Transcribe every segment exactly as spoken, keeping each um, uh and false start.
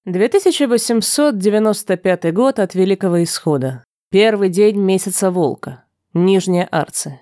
две тысячи восемьсот девяносто пятый год от Великого Исхода. Первый день месяца Волка. Нижняя Арция.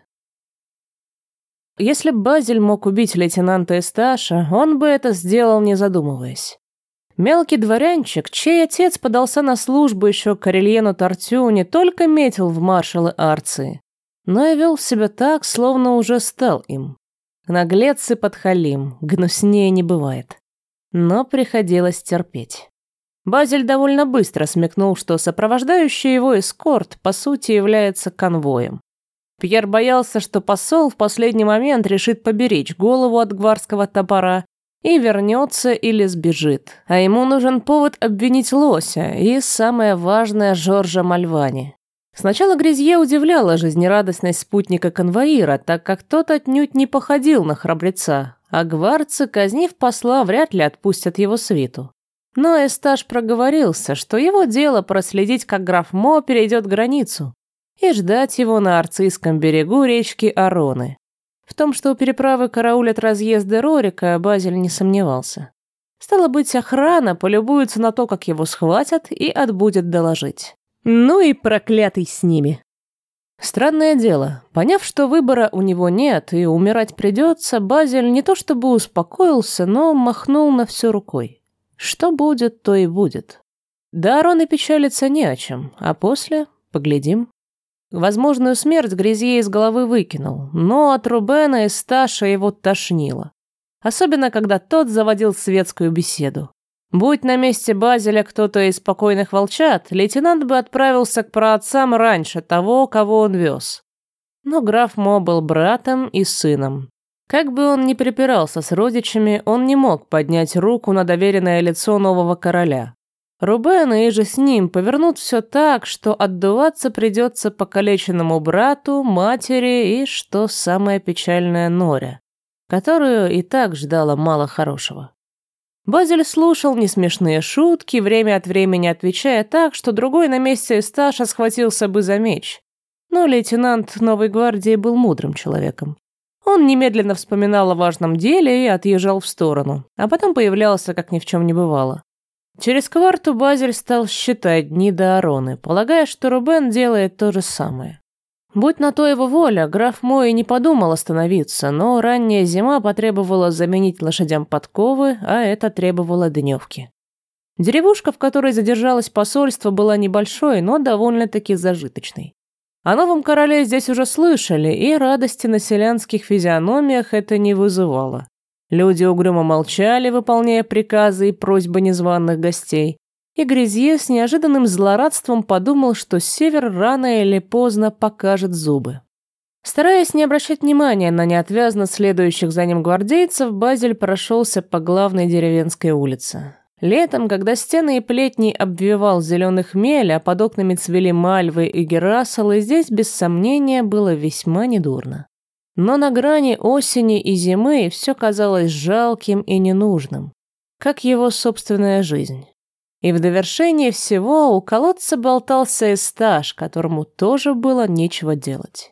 Если б Базель мог убить лейтенанта Эсташа, он бы это сделал, не задумываясь. Мелкий дворянчик, чей отец подался на службу еще к Арельену Тартю, не только метил в маршалы Арции, но и вел себя так, словно уже стал им. Наглец и подхалим, гнуснее не бывает. Но приходилось терпеть. Базель довольно быстро смекнул, что сопровождающий его эскорт, по сути, является конвоем. Пьер боялся, что посол в последний момент решит поберечь голову от гвардского топора и вернется или сбежит, а ему нужен повод обвинить Лося и, самое важное, Жоржа Мальвани. Сначала Гризье удивляла жизнерадостность спутника конвоира, так как тот отнюдь не походил на храбреца, а гвардцы, казнив посла, вряд ли отпустят его свиту. Но Эсташ проговорился, что его дело проследить, как граф Мо перейдет границу, и ждать его на Арцийском берегу речки Ароны. В том, что у переправы караулят разъезды Рорика, Базель не сомневался. Стало быть, охрана полюбуется на то, как его схватят, и отбудет доложить. Ну и проклятый с ними. Странное дело, поняв, что выбора у него нет и умирать придется, Базель не то чтобы успокоился, но махнул на все рукой. Что будет, то и будет. Да, Ароны печалится не о чем, а после поглядим. Возможную смерть Гризье из головы выкинул, но от Рубена и Сташа его тошнило. Особенно, когда тот заводил светскую беседу. Будь на месте Базеля кто-то из спокойных волчат, лейтенант бы отправился к праотцам раньше того, кого он вез. Но граф Мо был братом и сыном. Как бы он ни припирался с родичами, он не мог поднять руку на доверенное лицо нового короля. Рубен и же с ним повернут все так, что отдуваться придется покалеченному брату, матери и, что самое печальное, Норе, которую и так ждала мало хорошего. Базель слушал несмешные шутки, время от времени отвечая так, что другой на месте Эсташа схватился бы за меч. Но лейтенант Новой гвардии был мудрым человеком. Он немедленно вспоминал о важном деле и отъезжал в сторону, а потом появлялся, как ни в чем не бывало. Через кварту Базель стал считать дни до Ароны, полагая, что Рубен делает то же самое. Будь на то его воля, граф Мо и не подумал остановиться, но ранняя зима потребовала заменить лошадям подковы, а это требовало дневки. Деревушка, в которой задержалось посольство, была небольшой, но довольно-таки зажиточной. О новом короле здесь уже слышали, и радости на селянских физиономиях это не вызывало. Люди угрюмо молчали, выполняя приказы и просьбы незваных гостей, и Гризье с неожиданным злорадством подумал, что север рано или поздно покажет зубы. Стараясь не обращать внимания на неотвязно следующих за ним гвардейцев, Базель прошелся по главной деревенской улице. Летом, когда стены и плетни обвивал зеленый хмель, а под окнами цвели мальвы и герасолы, здесь, без сомнения, было весьма недурно. Но на грани осени и зимы все казалось жалким и ненужным, как его собственная жизнь. И в довершение всего у колодца болтался Эсташ, которому тоже было нечего делать.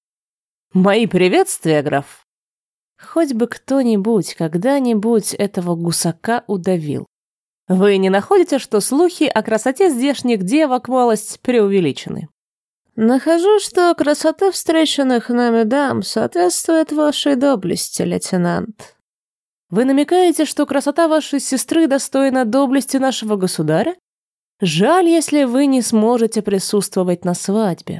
«Мои приветствия, граф!» Хоть бы кто-нибудь когда-нибудь этого гусака удавил. Вы не находите, что слухи о красоте здешних девок малость преувеличены? Нахожу, что красота встреченных нами дам соответствует вашей доблести, лейтенант. Вы намекаете, что красота вашей сестры достойна доблести нашего государя? Жаль, если вы не сможете присутствовать на свадьбе.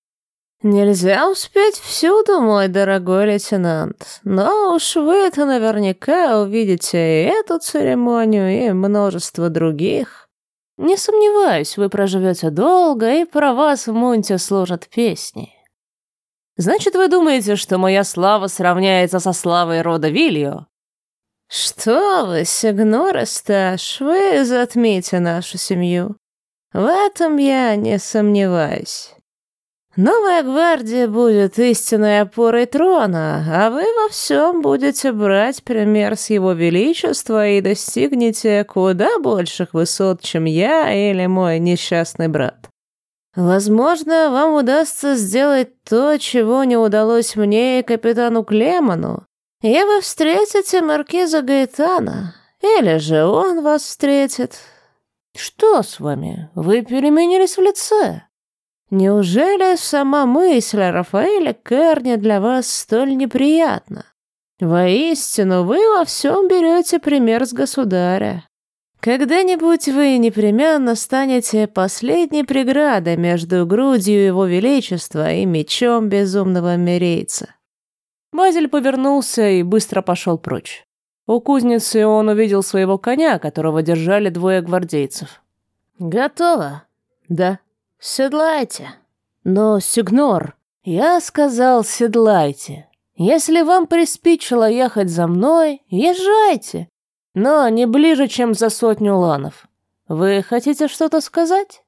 Нельзя успеть всюду, мой дорогой лейтенант, но уж вы-то наверняка увидите и эту церемонию, и множество других. Не сомневаюсь, вы проживете долго, и про вас в Мунте сложат песни. Значит, вы думаете, что моя слава сравняется со славой рода Вильо? Что вы, сигнор Эсташ, вы затмите нашу семью. В этом я не сомневаюсь. Новая гвардия будет истинной опорой трона, а вы во всем будете брать пример с его величества и достигнете куда больших высот, чем я или мой несчастный брат. Возможно, вам удастся сделать то, чего не удалось мне и капитану Клеману, и вы встретите маркиза Гаэтана, или же он вас встретит. Что с вами? Вы переменились в лице. Неужели сама мысль о Рафаэле Керне для вас столь неприятна? Воистину, вы во всем берете пример с государя. Когда-нибудь вы непременно станете последней преградой между грудью его величества и мечом безумного мирейца. Базель повернулся и быстро пошел прочь. У кузницы он увидел своего коня, которого держали двое гвардейцев. «Готово?» «Да». «Седлайте». «Но, сигнор, я сказал, седлайте. Если вам приспичило ехать за мной, езжайте, но не ближе, чем за сотню ланов. Вы хотите что-то сказать?»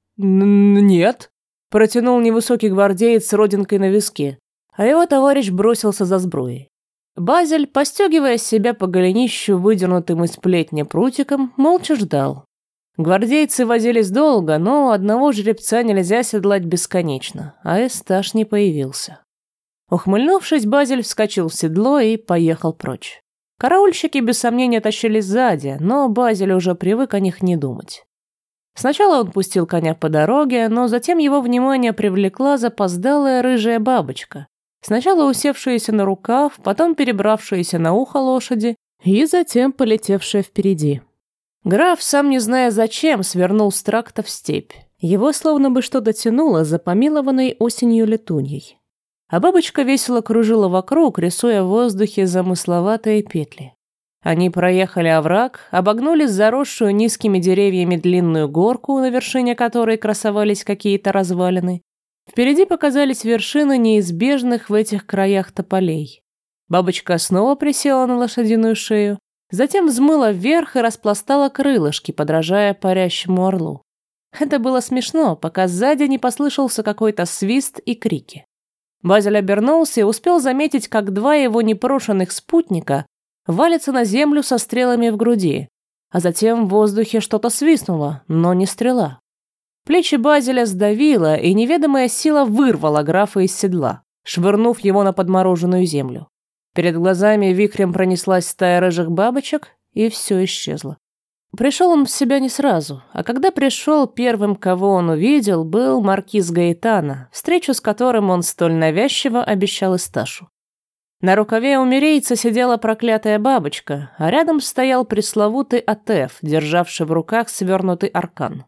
«Нет», — протянул невысокий гвардеец с родинкой на виске, а его товарищ бросился за сбруей. Базель, постегивая себя по голенищу, выдернутым из плетня прутиком, молча ждал. Гвардейцы возились долго, но одного жеребца нельзя седлать бесконечно, а Эсташ не появился. Ухмыльнувшись, Базель вскочил в седло и поехал прочь. Караульщики без сомнения тащились сзади, но Базель уже привык о них не думать. Сначала он пустил коня по дороге, но затем его внимание привлекла запоздалая рыжая бабочка, сначала усевшаяся на рукав, потом перебравшаяся на ухо лошади и затем полетевшая впереди. Граф, сам не зная зачем, свернул с тракта в степь. Его словно бы что-то тянуло за помилованной осенью летуньей. А бабочка весело кружила вокруг, рисуя в воздухе замысловатые петли. Они проехали овраг, обогнули заросшую низкими деревьями длинную горку, на вершине которой красовались какие-то развалины. Впереди показались вершины неизбежных в этих краях тополей. Бабочка снова присела на лошадиную шею, затем взмыла вверх и распластала крылышки, подражая парящему орлу. Это было смешно, пока сзади не послышался какой-то свист и крики. Базель обернулся и успел заметить, как два его непрошенных спутника валятся на землю со стрелами в груди, а затем в воздухе что-то свистнуло, но не стрела. Плечи Базеля сдавило, и неведомая сила вырвала графа из седла, швырнув его на подмороженную землю. Перед глазами вихрем пронеслась стая рыжих бабочек, и все исчезло. Пришел он в себя не сразу, а когда пришел, первым, кого он увидел, был маркиз Гаэтана, встречу с которым он столь навязчиво обещал Эсташу. На рукаве у мирейца сидела проклятая бабочка, а рядом стоял пресловутый Атеф, державший в руках свернутый аркан.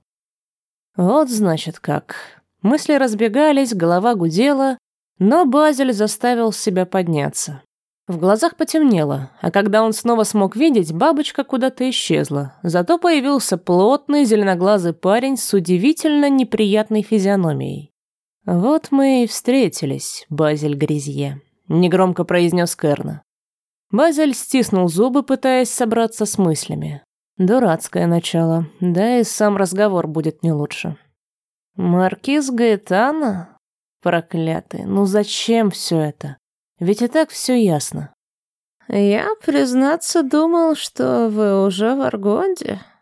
Вот значит как. Мысли разбегались, голова гудела, но Базель заставил себя подняться. В глазах потемнело, а когда он снова смог видеть, бабочка куда-то исчезла. Зато появился плотный зеленоглазый парень с удивительно неприятной физиономией. «Вот мы и встретились, Базель Гризье», — негромко произнес Керна. Базель стиснул зубы, пытаясь собраться с мыслями. Дурацкое начало, да и сам разговор будет не лучше. «Маркиз Гаэтана? Проклятый, ну зачем все это? Ведь и так все ясно». «Я, признаться, думал, что вы уже в Аргонде»,